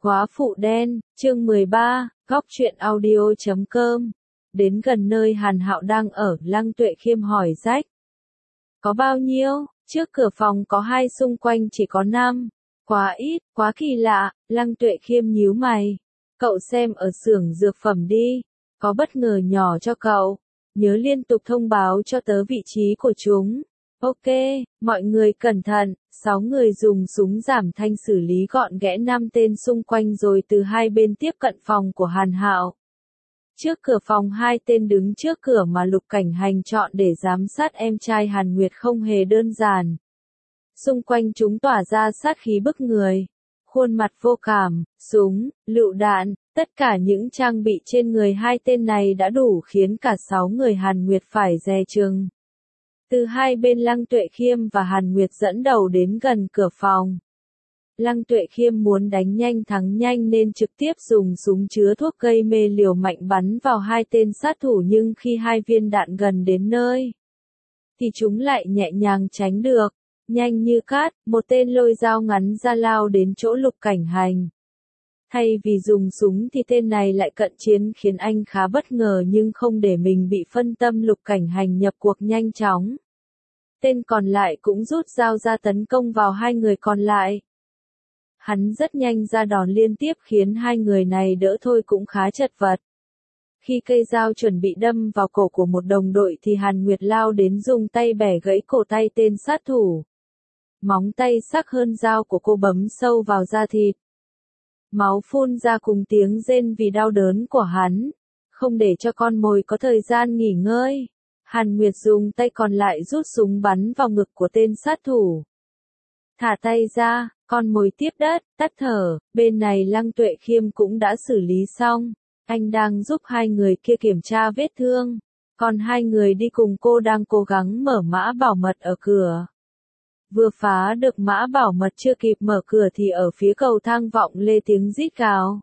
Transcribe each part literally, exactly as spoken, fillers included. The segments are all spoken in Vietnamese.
Góa phụ đen, chương mười ba, góc truyện audio chấm com. Đến gần nơi Hàn Hạo đang ở, Lăng Tuệ Khiêm hỏi Rách. Có bao nhiêu? Trước cửa phòng có hai, xung quanh chỉ có năm. Quá ít, quá kỳ lạ, Lăng Tuệ Khiêm nhíu mày. Cậu xem ở xưởng dược phẩm đi, có bất ngờ nhỏ cho cậu. Nhớ liên tục thông báo cho tớ vị trí của chúng. Ok, mọi người cẩn thận. Sáu người dùng súng giảm thanh xử lý gọn ghẽ năm tên xung quanh rồi từ hai bên tiếp cận phòng của Hàn Hạo. Trước cửa phòng hai tên đứng trước cửa mà Lục Cảnh Hành chọn để giám sát em trai Hàn Nguyệt không hề đơn giản. Xung quanh chúng tỏa ra sát khí bức người. Khuôn mặt vô cảm, súng, lựu đạn, tất cả những trang bị trên người hai tên này đã đủ khiến cả sáu người Hàn Nguyệt phải dè chừng. Từ hai bên Lăng Tuệ Khiêm và Hàn Nguyệt dẫn đầu đến gần cửa phòng. Lăng Tuệ Khiêm muốn đánh nhanh thắng nhanh nên trực tiếp dùng súng chứa thuốc gây mê liều mạnh bắn vào hai tên sát thủ, nhưng khi hai viên đạn gần đến nơi, thì chúng lại nhẹ nhàng tránh được. Nhanh như cát, một tên lôi dao ngắn ra lao đến chỗ Lục Cảnh Hành. Thay vì dùng súng thì tên này lại cận chiến khiến anh khá bất ngờ, nhưng không để mình bị phân tâm, Lục Cảnh Hành nhập cuộc nhanh chóng. Tên còn lại cũng rút dao ra tấn công vào hai người còn lại. Hắn rất nhanh ra đòn liên tiếp khiến hai người này đỡ thôi cũng khá chật vật. Khi cây dao chuẩn bị đâm vào cổ của một đồng đội thì Hàn Nguyệt lao đến dùng tay bẻ gãy cổ tay tên sát thủ. Móng tay sắc hơn dao của cô bấm sâu vào da thịt. Máu phun ra cùng tiếng rên vì đau đớn của hắn. Không để cho con mồi có thời gian nghỉ ngơi, Hàn Nguyệt dùng tay còn lại rút súng bắn vào ngực của tên sát thủ. Thả tay ra, con mồi tiếp đất, tắt thở. Bên này Lăng Tuệ Khiêm cũng đã xử lý xong. Anh đang giúp hai người kia kiểm tra vết thương. Còn hai người đi cùng cô đang cố gắng mở mã bảo mật ở cửa. Vừa phá được mã bảo mật chưa kịp mở cửa thì ở phía cầu thang vọng lên tiếng rít gào.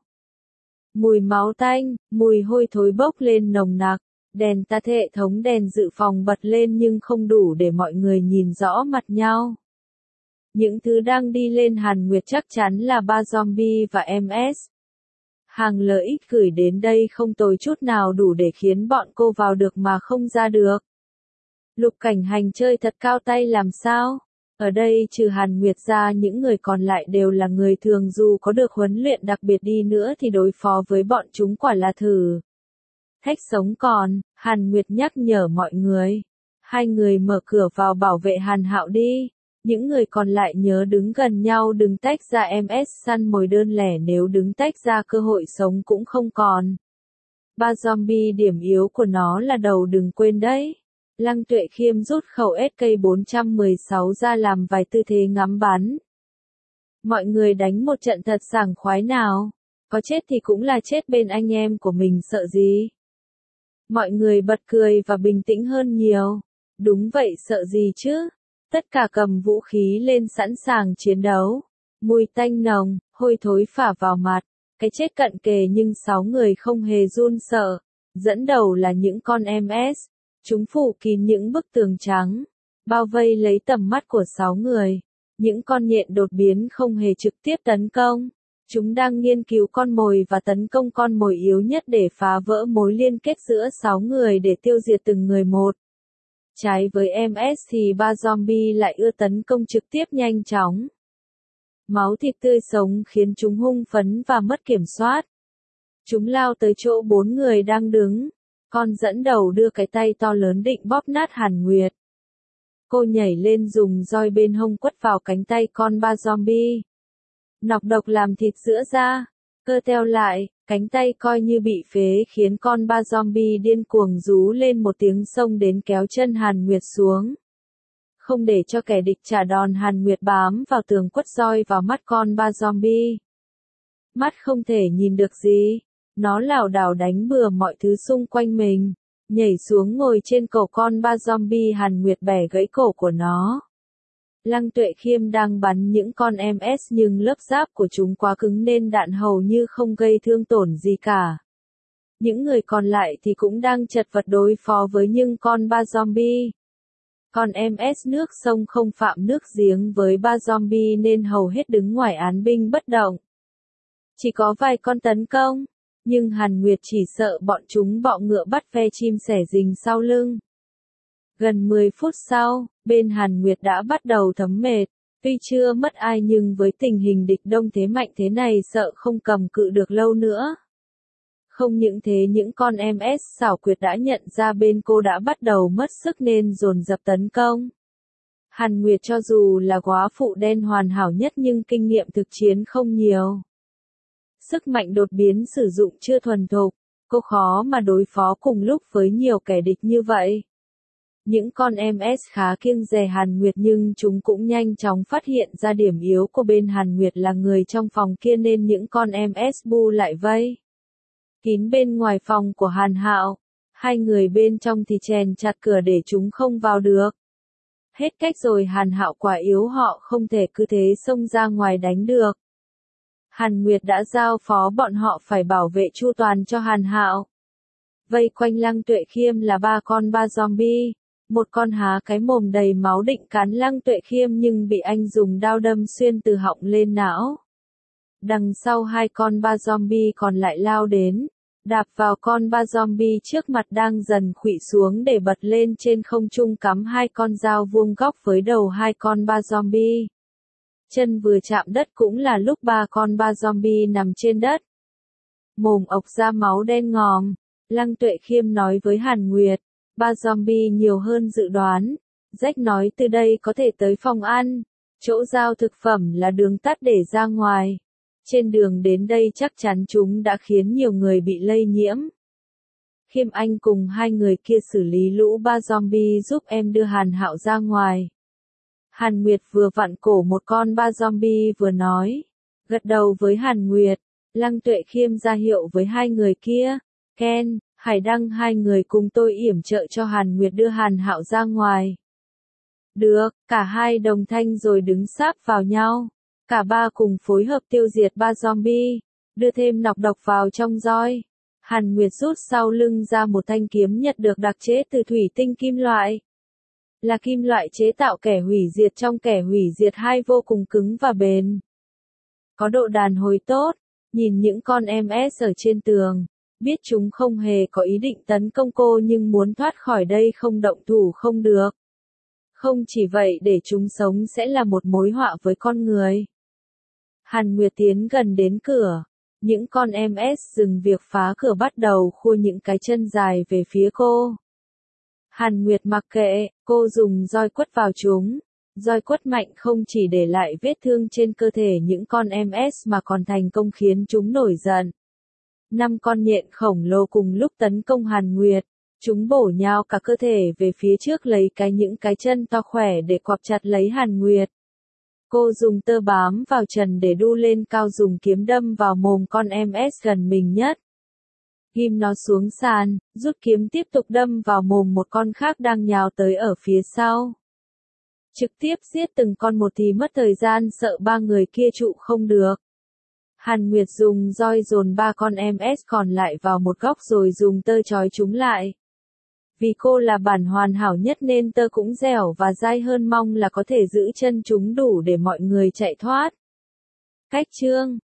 Mùi máu tanh, mùi hôi thối bốc lên nồng nặc. Đèn tắt, hệ thống đèn dự phòng bật lên nhưng không đủ để mọi người nhìn rõ mặt nhau. Những thứ đang đi lên Hàn Nguyệt chắc chắn là ba zombie và em ét. Hàng lợi ích gửi đến đây không tồi chút nào, đủ để khiến bọn cô vào được mà không ra được. Lục Cảnh Hành chơi thật cao tay làm sao? Ở đây trừ Hàn Nguyệt ra, những người còn lại đều là người thường, dù có được huấn luyện đặc biệt đi nữa thì đối phó với bọn chúng quả là thử thách sống còn. Hàn Nguyệt nhắc nhở mọi người. Hai người mở cửa vào bảo vệ Hàn Hạo đi. Những người còn lại nhớ đứng gần nhau, đừng tách ra, em ét săn mồi đơn lẻ, nếu đứng tách ra cơ hội sống cũng không còn. Ba zombie điểm yếu của nó là đầu, đừng quên đấy. Lăng Tuệ Khiêm rút khẩu ét ca bốn một sáu ra làm vài tư thế ngắm bắn. Mọi người đánh một trận thật sảng khoái nào. Có chết thì cũng là chết bên anh em của mình, sợ gì. Mọi người bật cười và bình tĩnh hơn nhiều. Đúng vậy, sợ gì chứ. Tất cả cầm vũ khí lên sẵn sàng chiến đấu. Mùi tanh nồng, hôi thối phả vào mặt. Cái chết cận kề nhưng sáu người không hề run sợ. Dẫn đầu là những con em ét. Chúng phủ kín những bức tường trắng, bao vây lấy tầm mắt của sáu người. Những con nhện đột biến không hề trực tiếp tấn công. Chúng đang nghiên cứu con mồi và tấn công con mồi yếu nhất để phá vỡ mối liên kết giữa sáu người để tiêu diệt từng người một. Trái với em ét thì ba zombie lại ưa tấn công trực tiếp nhanh chóng. Máu thịt tươi sống khiến chúng hung phấn và mất kiểm soát. Chúng lao tới chỗ bốn người đang đứng. Con dẫn đầu đưa cái tay to lớn định bóp nát Hàn Nguyệt. Cô nhảy lên dùng roi bên hông quất vào cánh tay con ba zombie. Nọc độc làm thịt giữa ra. Cơ teo lại, cánh tay coi như bị phế khiến con ba zombie điên cuồng rú lên một tiếng, xông đến kéo chân Hàn Nguyệt xuống. Không để cho kẻ địch trả đòn, Hàn Nguyệt bám vào tường quất roi vào mắt con ba zombie. Mắt không thể nhìn được gì. Nó lảo đảo đánh bừa mọi thứ xung quanh mình, nhảy xuống ngồi trên cổ con ba zombie. Hàn Nguyệt bẻ gãy cổ của nó. Lăng Tuệ Khiêm đang bắn những con em ét nhưng lớp giáp của chúng quá cứng nên đạn hầu như không gây thương tổn gì cả. Những người còn lại thì cũng đang chật vật đối phó với những con ba zombie. Con em ét nước sông không phạm nước giếng với ba zombie nên hầu hết đứng ngoài án binh bất động. Chỉ có vài con tấn công, nhưng Hàn Nguyệt chỉ sợ bọn chúng bọ ngựa bắt ve chim sẻ rình sau lưng. Gần mười phút sau, bên Hàn Nguyệt đã bắt đầu thấm mệt, tuy chưa mất ai nhưng với tình hình địch đông thế mạnh thế này sợ không cầm cự được lâu nữa. Không những thế những con em ét xảo quyệt đã nhận ra bên cô đã bắt đầu mất sức nên dồn dập tấn công. Hàn Nguyệt cho dù là góa phụ đen hoàn hảo nhất nhưng kinh nghiệm thực chiến không nhiều. Sức mạnh đột biến sử dụng chưa thuần thục, cô khó mà đối phó cùng lúc với nhiều kẻ địch như vậy. Những con em ét khá kiêng dè Hàn Nguyệt nhưng chúng cũng nhanh chóng phát hiện ra điểm yếu của bên Hàn Nguyệt là người trong phòng kia nên những con em ét bu lại vây kín bên ngoài phòng của Hàn Hạo. Hai người bên trong thì chèn chặt cửa để chúng không vào được. Hết cách rồi, Hàn Hạo quá yếu, họ không thể cứ thế xông ra ngoài đánh được. Hàn Nguyệt đã giao phó bọn họ phải bảo vệ chu toàn cho Hàn Hạo. Vây quanh Lăng Tuệ Khiêm là ba con ba zombie. Một con há cái mồm đầy máu định cắn Lăng Tuệ Khiêm nhưng bị anh dùng đao đâm xuyên từ họng lên não. Đằng sau hai con ba zombie còn lại lao đến, đạp vào con ba zombie trước mặt đang dần khuỵu xuống để bật lên trên không trung, cắm hai con dao vuông góc với đầu hai con ba zombie. Chân vừa chạm đất cũng là lúc ba con ba zombie nằm trên đất. Mồm ộc ra máu đen ngòm, Lăng Tuệ Khiêm nói với Hàn Nguyệt, ba zombie nhiều hơn dự đoán. Jack nói từ đây có thể tới phòng ăn, chỗ giao thực phẩm là đường tắt để ra ngoài. Trên đường đến đây chắc chắn chúng đã khiến nhiều người bị lây nhiễm. Khiêm anh cùng hai người kia xử lý lũ ba zombie giúp em đưa Hàn Hạo ra ngoài. Hàn Nguyệt vừa vặn cổ một con ba zombie vừa nói. Gật đầu với Hàn Nguyệt, Lăng Tuệ Khiêm ra hiệu với hai người kia. Ken, Hải Đăng, hai người cùng tôi yểm trợ cho Hàn Nguyệt đưa Hàn Hạo ra ngoài. Được, cả hai đồng thanh rồi đứng sáp vào nhau. Cả ba cùng phối hợp tiêu diệt ba zombie, đưa thêm nọc độc vào trong roi. Hàn Nguyệt rút sau lưng ra một thanh kiếm nhật được đặc chế từ thủy tinh kim loại. Là kim loại chế tạo kẻ hủy diệt trong kẻ hủy diệt hai, vô cùng cứng và bền. Có độ đàn hồi tốt, nhìn những con em ét ở trên tường, biết chúng không hề có ý định tấn công cô nhưng muốn thoát khỏi đây không động thủ không được. Không chỉ vậy, để chúng sống sẽ là một mối họa với con người. Hàn Nguyệt tiến gần đến cửa. Những con em ét dừng việc phá cửa bắt đầu khua những cái chân dài về phía cô. Hàn Nguyệt mặc kệ, cô dùng roi quất vào chúng. Roi quất mạnh không chỉ để lại vết thương trên cơ thể những con em ét mà còn thành công khiến chúng nổi giận. Năm con nhện khổng lồ cùng lúc tấn công Hàn Nguyệt. Chúng bổ nhào cả cơ thể về phía trước lấy cái những cái chân to khỏe để quặp chặt lấy Hàn Nguyệt. Cô dùng tơ bám vào trần để đu lên cao, dùng kiếm đâm vào mồm con em ét gần mình nhất. Ghim nó xuống sàn, rút kiếm tiếp tục đâm vào mồm một con khác đang nhào tới ở phía sau. Trực tiếp giết từng con một thì mất thời gian, sợ ba người kia trụ không được. Hàn Nguyệt dùng roi dồn ba con em ét còn lại vào một góc rồi dùng tơ trói chúng lại. Vì cô là bản hoàn hảo nhất nên tơ cũng dẻo và dai hơn, mong là có thể giữ chân chúng đủ để mọi người chạy thoát. Cách chương